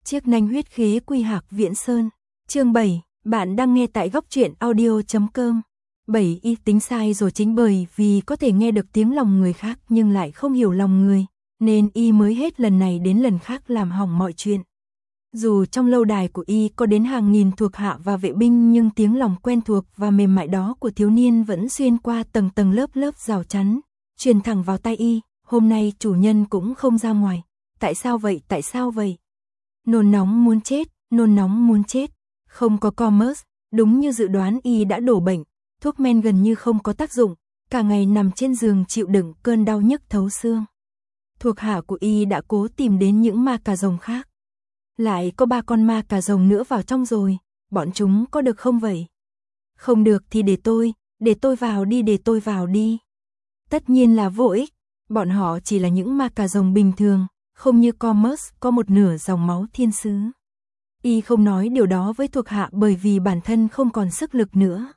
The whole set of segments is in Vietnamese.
Chiếc nanh huyết khế quy hạc Viễn Sơn. Chương 7, bạn đang nghe tại góc truyện audio.com. 7 y tính sai rồi chính bởi vì có thể nghe được tiếng lòng người khác nhưng lại không hiểu lòng người, nên y mới hết lần này đến lần khác làm hỏng mọi chuyện. Dù trong lâu đài của y có đến hàng nghìn thuộc hạ và vệ binh nhưng tiếng lòng quen thuộc và mềm mại đó của thiếu niên vẫn xuyên qua tầng tầng lớp lớp rào chắn, truyền thẳng vào tai y. Hôm nay chủ nhân cũng không ra ngoài. Tại sao vậy, tại sao vậy? Nôn nóng muốn chết, nôn nóng muốn chết. Không có Commerce, đúng như dự đoán y đã đổ bệnh, thuốc men gần như không có tác dụng, cả ngày nằm trên giường chịu đựng cơn đau nhức thấu xương. Thuộc hạ của y đã cố tìm đến những ma cà rồng khác. Lại có 3 con ma cà rồng nữa vào trong rồi, bọn chúng có được không vậy? Không được thì để tôi vào đi, để tôi vào đi. Tất nhiên là vô ích, bọn họ chỉ là những ma cà rồng bình thường, không như Commerce có một nửa dòng máu thiên sứ. Y không nói điều đó với thuộc hạ bởi vì bản thân không còn sức lực nữa.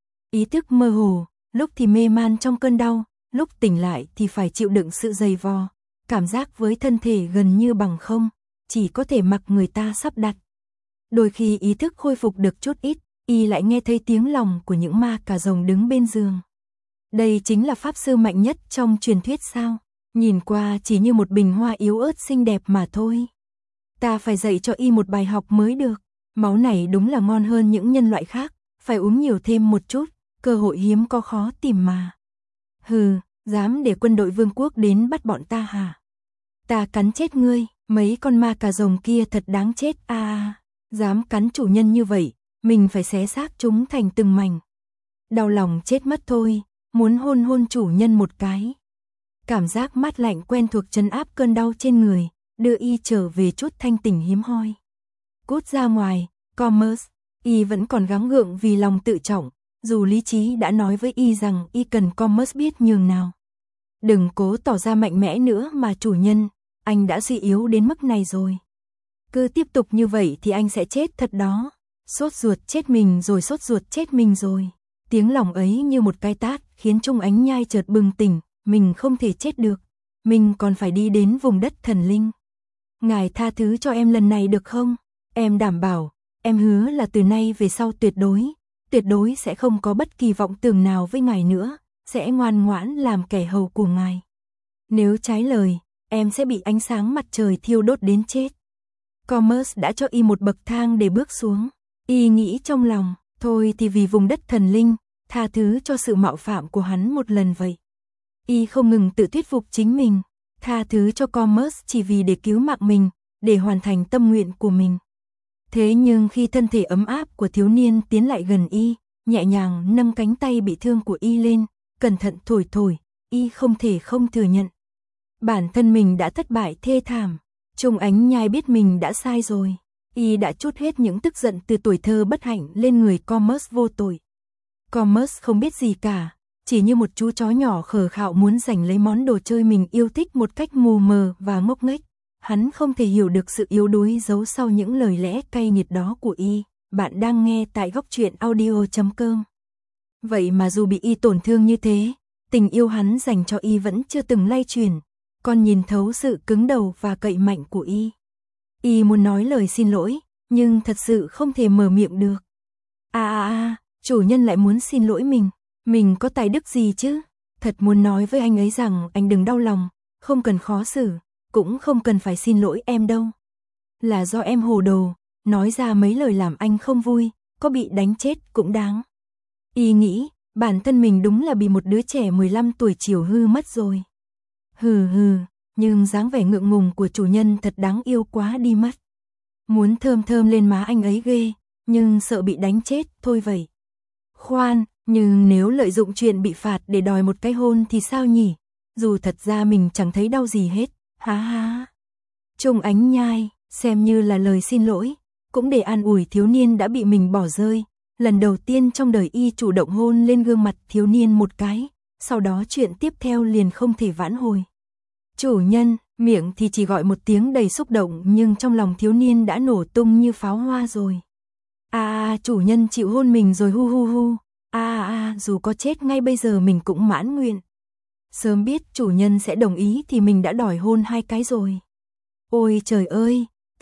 Ý thức mơ hồ, lúc thì mê man trong cơn đau, lúc tỉnh lại thì phải chịu đựng sự dày vò, cảm giác với thân thể gần như bằng không, chỉ có thể mặc người ta sắp đặt. Đôi khi ý thức khôi phục được chút ít, y lại nghe thấy tiếng lòng của những ma cà rồng đứng bên giường. Đây chính là pháp sư mạnh nhất trong truyền thuyết sao? Nhìn qua chỉ như một bình hoa yếu ớt xinh đẹp mà thôi. Ta phải dạy cho y một bài học mới được. Máu này đúng là ngon hơn những nhân loại khác, phải uống nhiều thêm một chút, cơ hội hiếm có khó tìm mà. Hừ, dám để quân đội vương quốc đến bắt bọn ta hả? Ta cắn chết ngươi, mấy con ma cà rồng kia thật đáng chết à. Dám cắn chủ nhân như vậy, mình phải xé xác chúng thành từng mảnh. Đau lòng chết mất thôi, muốn hôn hôn chủ nhân một cái. Cảm giác mát lạnh quen thuộc trấn áp cơn đau trên người, đưa y trở về chút thanh tỉnh hiếm hoi. Cút ra ngoài, Commerce, y vẫn còn gắng gượng vì lòng tự trọng, dù lý trí đã nói với y rằng y cần Commerce biết nhường nào. Đừng cố tỏ ra mạnh mẽ nữa mà chủ nhân, anh đã suy yếu đến mức này rồi. Cứ tiếp tục như vậy thì anh sẽ chết thật đó. Sốt ruột chết mình rồi, sốt ruột chết mình rồi. Tiếng lòng ấy như một cái tát khiến Trung Ánh Nhai chợt bừng tỉnh. Mình không thể chết được, mình còn phải đi đến vùng đất thần linh. Ngài tha thứ cho em lần này được không? Em đảm bảo, em hứa là từ nay về sau tuyệt đối sẽ không có bất kỳ vọng tưởng nào với ngài nữa, sẽ ngoan ngoãn làm kẻ hầu của ngài. Nếu trái lời, em sẽ bị ánh sáng mặt trời thiêu đốt đến chết. Commerce đã cho y một bậc thang để bước xuống. Y nghĩ trong lòng, thôi thì vì vùng đất thần linh, tha thứ cho sự mạo phạm của hắn một lần vậy. Y không ngừng tự thuyết phục chính mình, tha thứ cho Commerce chỉ vì để cứu mạng mình, để hoàn thành tâm nguyện của mình. Thế nhưng khi thân thể ấm áp của thiếu niên tiến lại gần y, nhẹ nhàng nâng cánh tay bị thương của y lên, cẩn thận thổi, y không thể không thừa nhận. Bản thân mình đã thất bại thê thảm. Trung Ánh Nhai biết mình đã sai rồi. Y đã trút hết những tức giận từ tuổi thơ bất hạnh lên người Commerce vô tội. Commerce không biết gì cả, chỉ như một chú chó nhỏ khờ khạo muốn giành lấy món đồ chơi mình yêu thích một cách mù mờ và ngốc nghếch. Hắn không thể hiểu được sự yếu đuối giấu sau những lời lẽ cay nghiệt đó của y. Bạn đang nghe tại góc truyện audio.com. Vậy mà dù bị y tổn thương như thế, tình yêu hắn dành cho y vẫn chưa từng lay chuyển, còn nhìn thấu sự cứng đầu và cậy mạnh của y. Y muốn nói lời xin lỗi, nhưng thật sự không thể mở miệng được. Chủ nhân lại muốn xin lỗi mình có tài đức gì chứ? Thật muốn nói với anh ấy rằng anh đừng đau lòng, không cần khó xử, cũng không cần phải xin lỗi em đâu. Là do em hồ đồ, nói ra mấy lời làm anh không vui, có bị đánh chết cũng đáng. Y nghĩ, bản thân mình đúng là bị một đứa trẻ 15 tuổi chiều hư mất rồi. Hừ, nhưng dáng vẻ ngượng ngùng của chủ nhân thật đáng yêu quá đi mất. Muốn thơm lên má anh ấy ghê, nhưng sợ bị đánh chết, thôi vậy. Khoan, nhưng nếu lợi dụng chuyện bị phạt để đòi một cái hôn thì sao nhỉ? Dù thật ra mình chẳng thấy đau gì hết, ha. Trung Ánh Nhai, xem như là lời xin lỗi, cũng để an ủi thiếu niên đã bị mình bỏ rơi. Lần đầu tiên trong đời y chủ động hôn lên gương mặt thiếu niên một cái, sau đó chuyện tiếp theo liền không thể vãn hồi. Chủ nhân, miệng thì chỉ gọi một tiếng đầy xúc động nhưng trong lòng thiếu niên đã nổ tung như pháo hoa rồi. Chủ nhân chịu hôn mình rồi hu. Dù có chết ngay bây giờ mình cũng mãn nguyện. Sớm biết chủ nhân sẽ đồng ý thì mình đã đòi hôn 2 cái rồi. Ôi trời ơi,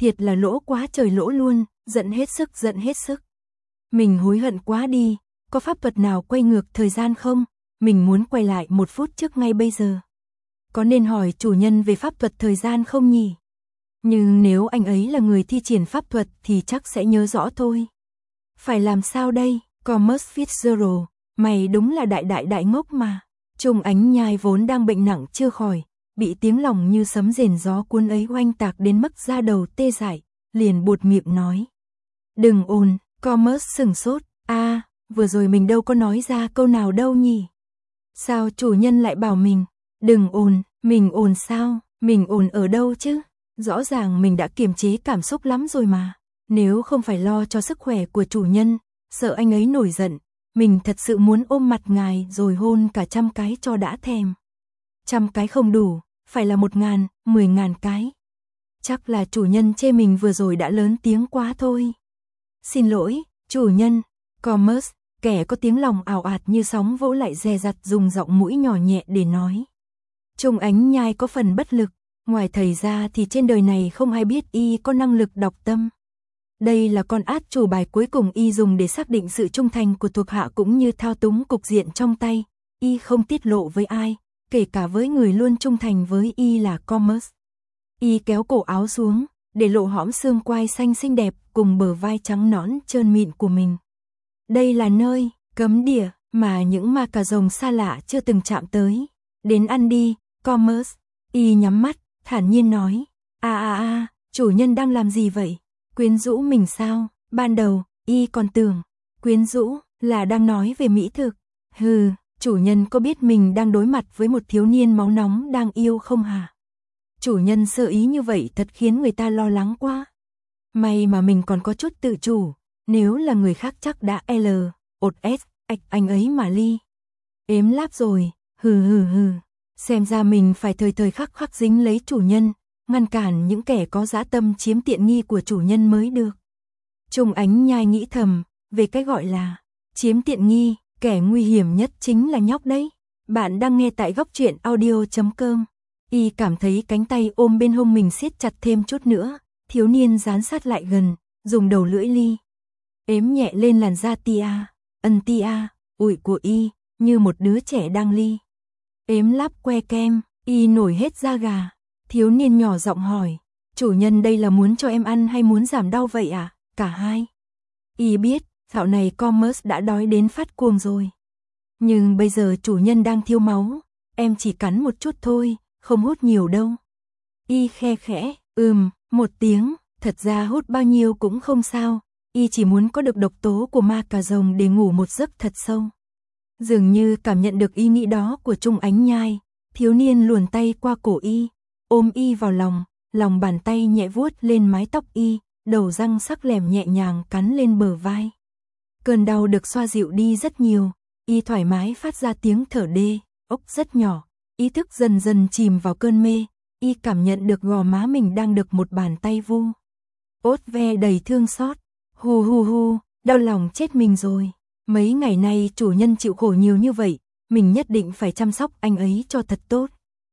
thiệt là lỗ quá trời lỗ luôn, giận hết sức. Mình hối hận quá đi, có pháp thuật nào quay ngược thời gian không? Mình muốn quay lại 1 phút trước ngay bây giờ. Có nên hỏi chủ nhân về pháp thuật thời gian không nhỉ? Nhưng nếu anh ấy là người thi triển pháp thuật thì chắc sẽ nhớ rõ thôi. Phải làm sao đây? Thomas Fitzgerald, mày đúng là đại ngốc mà. Trung Ánh Nhai vốn đang bệnh nặng chưa khỏi, bị tiếng lòng như sấm rền gió cuốn ấy oanh tạc đến mức da đầu tê dại, liền buột miệng nói. Đừng ồn, Thomas sửng sốt, vừa rồi mình đâu có nói ra câu nào đâu nhỉ? Sao chủ nhân lại bảo mình, đừng ồn, mình ồn sao, mình ồn ở đâu chứ? Rõ ràng mình đã kiềm chế cảm xúc lắm rồi mà. Nếu không phải lo cho sức khỏe của chủ nhân, sợ anh ấy nổi giận, mình thật sự muốn ôm mặt ngài rồi hôn cả 100 cái cho đã thèm. 100 cái không đủ, phải là 1.000, 10.000 cái. Chắc là chủ nhân chê mình vừa rồi đã lớn tiếng quá thôi. Xin lỗi, chủ nhân. Thomas, kẻ có tiếng lòng ào ạt như sóng vỗ lại dè dặt dùng giọng mũi nhỏ nhẹ để nói. Trung Ánh Nhai có phần bất lực, ngoài thầy ra thì trên đời này không ai biết y có năng lực đọc tâm. Đây là con át chủ bài cuối cùng y dùng để xác định sự trung thành của thuộc hạ cũng như thao túng cục diện trong tay, y không tiết lộ với ai, kể cả với người luôn trung thành với y là Thomas. Y kéo cổ áo xuống, để lộ hõm xương quai xanh xinh đẹp cùng bờ vai trắng nõn trơn mịn của mình. Đây là nơi cấm địa mà những ma cà rồng xa lạ chưa từng chạm tới. Đến ăn đi, Thomas. Y nhắm mắt, thản nhiên nói. Chủ nhân đang làm gì vậy? Quyến rũ mình sao? Ban đầu, y còn tưởng, quyến rũ là đang nói về mỹ thực. Hừ, chủ nhân có biết mình đang đối mặt với một thiếu niên máu nóng đang yêu không hả? Chủ nhân sơ ý như vậy thật khiến người ta lo lắng quá. May mà mình còn có chút tự chủ, nếu là người khác chắc đã anh ấy mà ly. Ếm láp rồi, hừ. Xem ra mình phải thời khắc dính lấy chủ nhân, ngăn cản những kẻ có dã tâm chiếm tiện nghi của chủ nhân mới được. Trung Ánh Nhai nghĩ thầm, về cái gọi là chiếm tiện nghi, kẻ nguy hiểm nhất chính là nhóc đấy. Bạn đang nghe tại Góc Truyện Audio.com. Y cảm thấy cánh tay ôm bên hông mình siết chặt thêm chút nữa, thiếu niên dán sát lại gần, dùng đầu lưỡi ly ếm nhẹ lên làn da ủi của y, như một đứa trẻ đang ly ếm láp que kem. Y nổi hết da gà. Thiếu niên nhỏ giọng hỏi, chủ nhân đây là muốn cho em ăn hay muốn giảm đau vậy à? Cả hai. Y biết, dạo này Thomas đã đói đến phát cuồng rồi. Nhưng bây giờ chủ nhân đang thiếu máu, em chỉ cắn một chút thôi, không hút nhiều đâu. Y khe khẽ, một tiếng, thật ra hút bao nhiêu cũng không sao, y chỉ muốn có được độc tố của ma cà rồng để ngủ một giấc thật sâu. Dường như cảm nhận được ý nghĩ đó của Trung Ánh Nhai, thiếu niên luồn tay qua cổ y, ôm y vào lòng bàn tay nhẹ vuốt lên mái tóc y, đầu răng sắc lẻm nhẹ nhàng cắn lên bờ vai. Cơn đau được xoa dịu đi rất nhiều, y thoải mái phát ra tiếng thở đê, ốc rất nhỏ, ý thức dần dần chìm vào cơn mê, y cảm nhận được gò má mình đang được một bàn tay vu ốt ve đầy thương xót. Hu, đau lòng chết mình rồi. Mấy ngày nay chủ nhân chịu khổ nhiều như vậy, mình nhất định phải chăm sóc anh ấy cho thật tốt.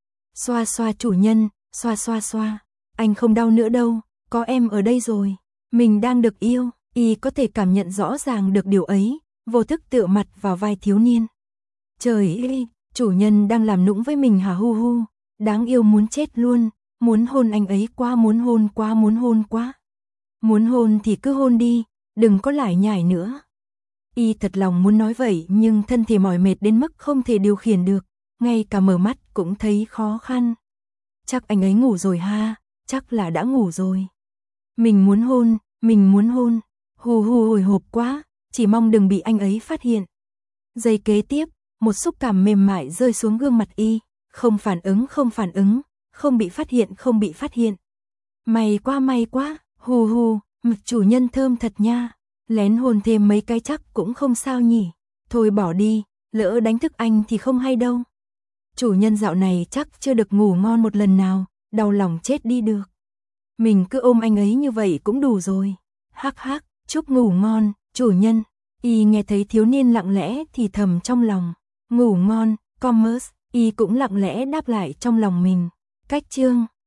Xoa chủ nhân, xoa. Anh không đau nữa đâu, có em ở đây rồi. Mình đang được yêu, y có thể cảm nhận rõ ràng được điều ấy, vô thức tựa mặt vào vai thiếu niên. Trời ơi, chủ nhân đang làm nũng với mình hả? Hu, đáng yêu muốn chết luôn, muốn hôn anh ấy quá, muốn hôn quá. Muốn hôn thì cứ hôn đi, đừng có lải nhải nữa. Y thật lòng muốn nói vậy nhưng thân thể mỏi mệt đến mức không thể điều khiển được, ngay cả mở mắt cũng thấy khó khăn. Chắc anh ấy ngủ rồi ha, chắc là đã ngủ rồi. Mình muốn hôn, hu hồi hộp quá, chỉ mong đừng bị anh ấy phát hiện. Giây kế tiếp, một xúc cảm mềm mại rơi xuống gương mặt y, không phản ứng, không bị phát hiện. May quá, hu, chủ nhân thơm thật nha. Lén hôn thêm mấy cái chắc cũng không sao nhỉ. Thôi bỏ đi, lỡ đánh thức anh thì không hay đâu. Chủ nhân dạo này chắc chưa được ngủ ngon một lần nào, đau lòng chết đi được. Mình cứ ôm anh ấy như vậy cũng đủ rồi. Hắc, chúc ngủ ngon, chủ nhân. Y nghe thấy thiếu niên lặng lẽ thì thầm trong lòng. Ngủ ngon, Thomas. Y cũng lặng lẽ đáp lại trong lòng mình. Cách chương